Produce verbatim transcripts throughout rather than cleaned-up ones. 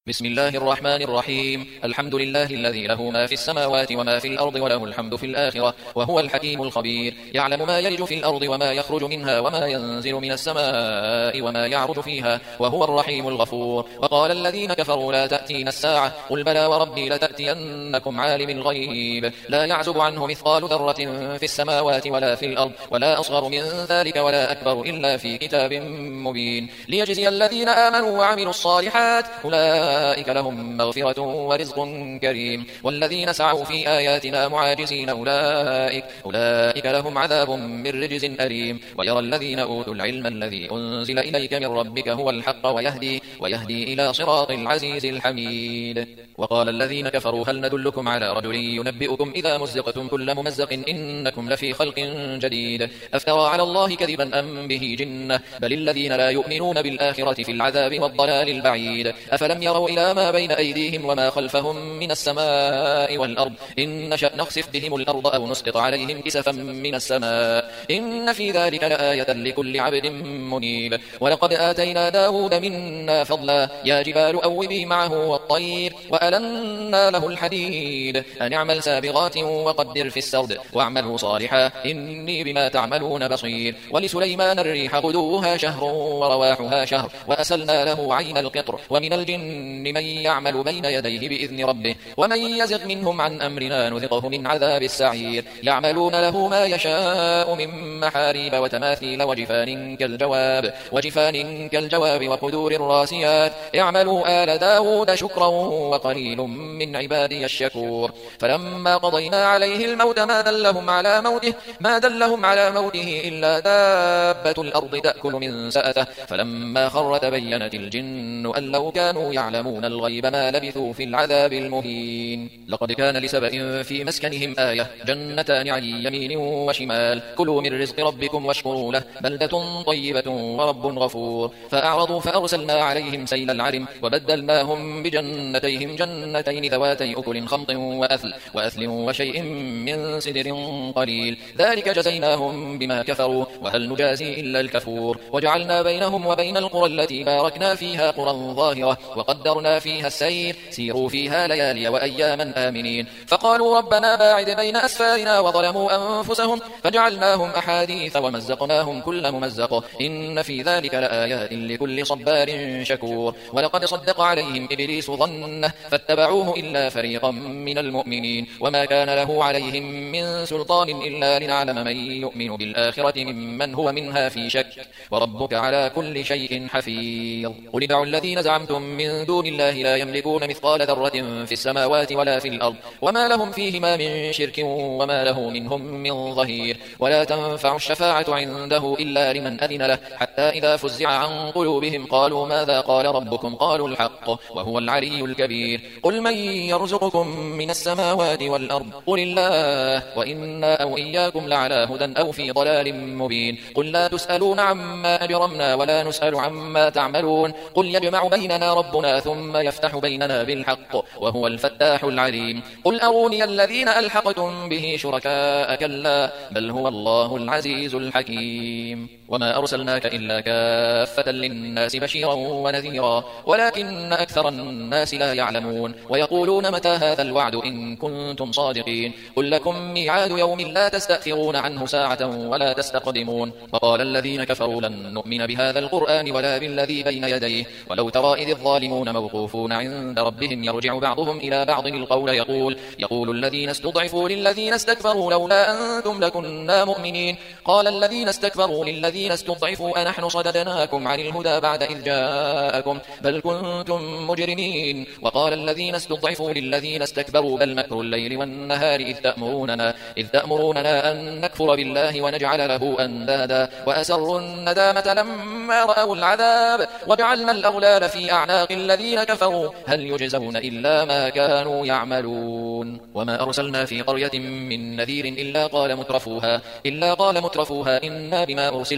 بسم الله الرحمن الرحيم. الحمد لله الذي له ما في السماوات وما في الأرض وله الحمد في الآخرة وهو الحكيم الخبير. يعلم ما يلج في الأرض وما يخرج منها وما ينزل من السماء وما يعرج فيها وهو الرحيم الغفور. وقال الذين كفروا لا تأتين الساعة قل بلى وربي لتأتينكم عالم الغيب لا يعزب عنه مثقال ذرة في السماوات ولا في الأرض ولا أصغر من ذلك ولا أكبر إلا في كتاب مبين ليجزي الذين آمنوا وعملوا الصالحات أولئك أولئك لهم مغفرة ورزق كريم والذين سعوا في آياتنا معاجزين أولئك, أولئك لهم عذاب من رجز أليم. ويرى الذين أوتوا العلم الذي أنزل إليك من ربك هو الحق ويهدي, ويهدي إلى صراط العزيز الحميد. وقال الذين كفروا هل ندلكم على رجل ينبئكم إذا مزقتم كل ممزق إنكم لفي خلق جديد أفترى على الله كذبا أم به جنة بل الذين لا يؤمنون بالآخرة في العذاب والضلال البعيد. أفلم يروا إلى ما بين أيديهم وما خلفهم من السماء والأرض إن نشأ نخسف بهم الأرض أو نسقط عليهم كسفا من السماء إن في ذلك لآية لكل عبد منيب. ولقد آتينا داود منا فضلا يا جبال أوبي معه والطير وألنا له الحديد أن اعمل سابغات وقدر في السرد واعملوا صالحا إني بما تعملون بصير. ولسليمان الريح غدوها شهر ورواحها شهر وأسلنا له عين القطر ومن الجن من يعمل بين يديه بإذن ربه ومن يزغ منهم عن أمرنا نذقه من عذاب السعير. يعملون له ما يشاء من محاريب وتماثيل وجفان كالجواب, وجفان كالجواب وقدور الراسيات اعملوا آل داود شكرا وقليل من عبادي الشكور. فلما قضينا عليه الموت ما دلهم على موته, ما دلهم على موته إلا دابة الأرض تأكل من سأته فلما خر تبينت الجن أن لو كانوا يعلمون الغيب ما لبثوا في العذاب المهين. لقد كان لسبأ في مسكنهم آية جنتان عن يمين وشمال كلوا من رزق ربكم واشكروا له بلدة طيبة ورب غفور. فأعرضوا فأرسلنا عليهم سيل العرم وبدلناهم بجنتيهم جنتين ذواتي أكل خمط وأثل, وأثل وشيء من سدر قليل ذلك جزيناهم بما كفروا وهل نجازي إلا الكفور. وجعلنا بينهم وبين القرى التي باركنا فيها قرى ظاهرة وقدرنا فيها السير سيروا فيها ليالي وأياما آمنين. فقالوا ربنا باعد بين أسفارنا وظلموا أنفسهم فجعلناهم أحاديث ومزقناهم كل ممزق إن في ذلك لآيات لكل صبار شكور. ولقد صدق عليهم إبليس ظنه فاتبعوه إلا فريقا من المؤمنين وما كان له عليهم من سلطان إلا لنعلم من يؤمن بالآخرة ممن هو منها في شك وربك على كل شيء حفيظ. قل ادعوا الذين زعمتم من دون الله لا يملكون مثقال ذرة في السماوات ولا في الأرض وما لهم فيهما من شرك وما له منهم من ظهير. ولا تنفع الشفاعة عنده إلا لمن أذن له حتى إذا فزع عن قلوبهم قالوا ماذا قال ربكم قالوا الحق وهو العلي الكبير. قل من يرزقكم من السماوات والأرض قل الله وإنا أو إياكم لعلى هدى أو في ضلال مبين. قل لا تسألون عما أجرمنا ولا نسأل عما تعملون قل يجمع بيننا ربنا ثم يفتح بيننا بالحق وهو الفتاح العليم. قل أروني الذين ألحقتم به شركاء كلا بل هو الله العزيز الحكيم. وما أرسلناك إلا كافة للناس بشيرا ونذيرا ولكن أكثر الناس لا يعلمون. ويقولون متى هذا الوعد إن كنتم صادقين قل لكم ميعاد يوم لا تستأخرون عنه ساعة ولا تستقدمون. وقال الذين كفروا لن نؤمن بهذا القرآن ولا بالذي بين يديه ولو ترى إذ الظالمون موقوفون عند ربهم يرجع بعضهم إلى بعض القول يقول, يقول الذين استضعفوا للذين استكبروا لولا أنتم لكنا مؤمنين قال الذين استكبروا للذين استضعفوا أنحن صددناكم عن الهدى بعد إذ جاءكم بل كنتم مجرمين. وقال الذين استضعفوا للذين استكبروا بل مكر الليل والنهار إذ تأمروننا, إذ تأمروننا أن نكفر بالله ونجعل له أندادا وأسروا الندامة لما رأوا العذاب وجعلنا الأغلال في أعناق الذين كفروا هل يجزون إلا ما كانوا يعملون. وما أرسلنا في قرية من نذير إلا قال مترفوها, إلا قال مترفوها إنا بما أرسلتم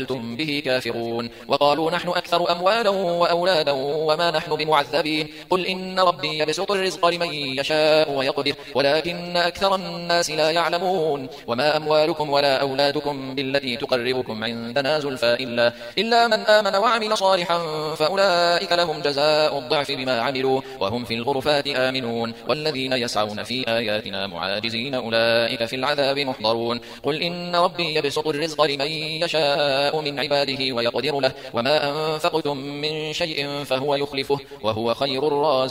كنتم به كافرون وقالوا نحن أكثر أموالا وأولادا وما نحن بمعذبين قل إن ربي يبسط الرزق لمن يشاء ويقدر ولكن أكثر الناس لا يعلمون وما أموالكم ولا أولادكم بالتي تقربكم عندنا زلفى إلا, إلا من آمن وعمل صالحا فأولئك لهم جزاء الضعف بما عملوا وهم في الغرفات آمنون والذين يسعون في آياتنا معاجزين أولئك في العذاب محضرون قل إن ربي يبسط الرزق لمن يشاء من عباده ويقدر له وما أنفقتم من شيء فهو يخلفه وهو خير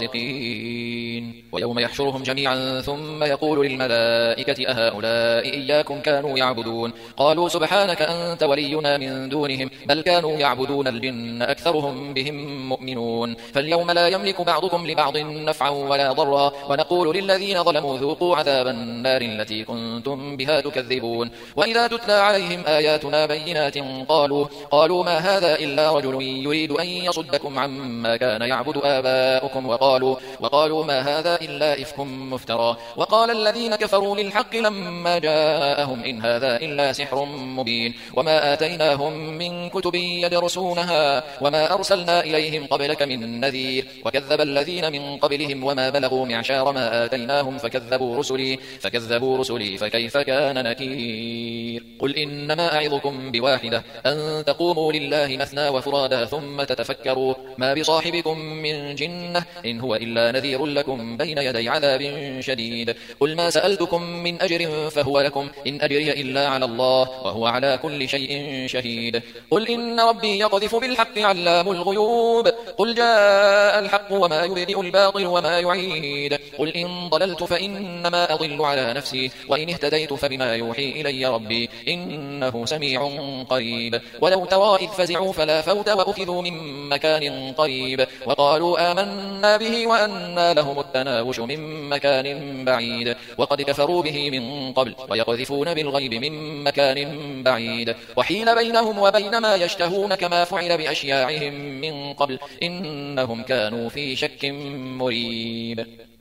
الرازقين ويوم يحشرهم جميعا ثم يقول للملائكة أهؤلاء إياكم كانوا يعبدون قالوا سبحانك أنت ولينا من دونهم بل كانوا يعبدون الجن أكثرهم بهم مؤمنون فاليوم لا يملك بعضكم لبعض نفعا ولا ضرا ونقول للذين ظلموا ذوقوا عذاب النار التي كنتم بها تكذبون وإذا تتلى عليهم آياتنا بينات قالوا, قالوا ما هذا إلا رجل يريد أن يصدكم عما كان يعبد آباؤكم وقالوا, وقالوا ما هذا إلا إفك مفترى وقال الذين كفروا للحق لما جاءهم إن هذا إلا سحر مبين وما آتيناهم من كتب يدرسونها وما أرسلنا إليهم قبلك من نذير وكذب الذين من قبلهم وما بلغوا معشار ما آتيناهم فكذبوا رسلي, فكذبوا رسلي فكيف كان نكير قل إنما أعظكم بواحدة أن تقوموا لله مثنى وفرادا ثم تتفكروا ما بصاحبكم من جنة إن هو إلا نذير لكم بين يدي عذاب شديد قل ما سألتكم من أجر فهو لكم إن أجري إلا على الله وهو على كل شيء شهيد قل إن ربي يقذف بالحق علام الغيوب قل جاء الحق وما يبدئ الباطل وما يعيد قل إن ضللت فإنما أضل على نفسي وإن اهتديت فبما يوحي إلي ربي إنه سميع قريب ولو ترى إذ فزعوا فلا فوت وأخذوا من مكان قريب وقالوا آمنا به وأنى لهم التناوش من مكان بعيد وقد كفروا به من قبل ويقذفون بالغيب من مكان بعيد وحيل بينهم وبين ما يشتهون كما فعل بأشياعهم من قبل إنهم كانوا في شك مريب